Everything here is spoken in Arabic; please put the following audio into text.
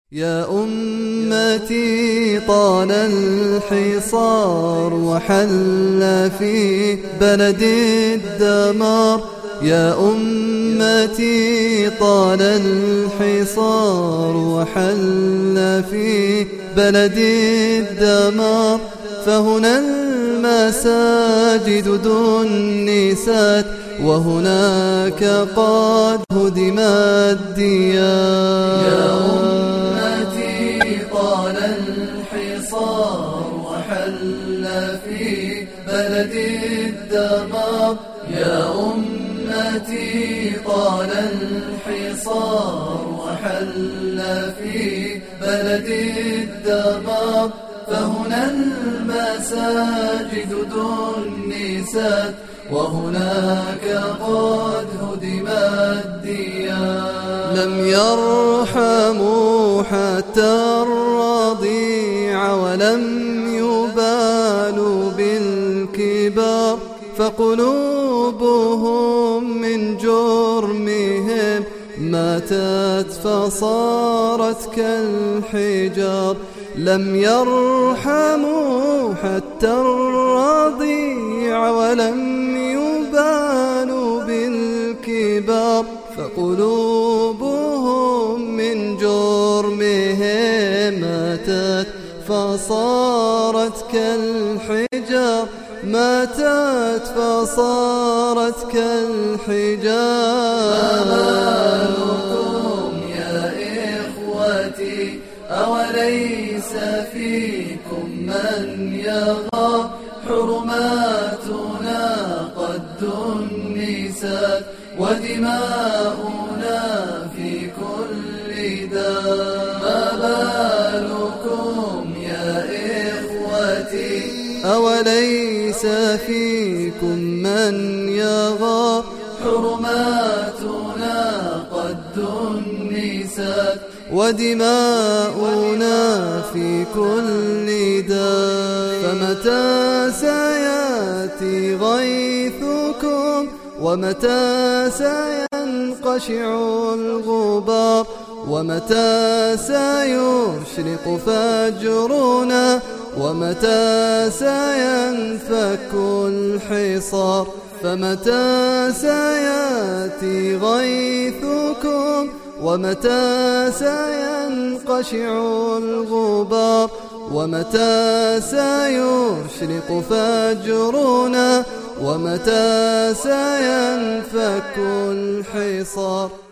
يا أمتي طال الحصار وحل في بلد الدمار. يا أمتي طال الحصار وحل في بلد الدمار. فهنا المساجد دنست وهناك قد هدم الديار. يا أمتي طال الحصار وحل في بلد الدمار. يا أمتي طال الحصار وحل في بلد الدمار. فهنا المساجد دنست وهناك قد هدم الديار. لم يرحموا حتى الرضيع ولم يبالوا بالكبار. فقلوبهم من جرمهم ماتت فصارت كالحجار. لم يرحموا حتى الرضيع ولم يبالوا بالكبار. فقلوبهم من جرمهم ماتت فصارت كالحجار. ماتت فصارت كالحجار. ما بالكم يا إخوتي أوليس فيكم من يغى؟ حرماتنا قد دنست ودماؤنا في كل دار. ما بالكم يا إخوتي أوليس فيكم من يغى؟ حرماتنا قد دنست ودماؤنا في كل دار. فمتى سيأتي غيثكم ومتى سينقشع الغبار؟ ومتى سيشرق فجرنا ومتى سينفك الحصار؟ فمتى سيأتي غيثكم ومتى سينقشع الغبار؟ ومتى سيشرق فجرنا ومتى سينفك الحصار؟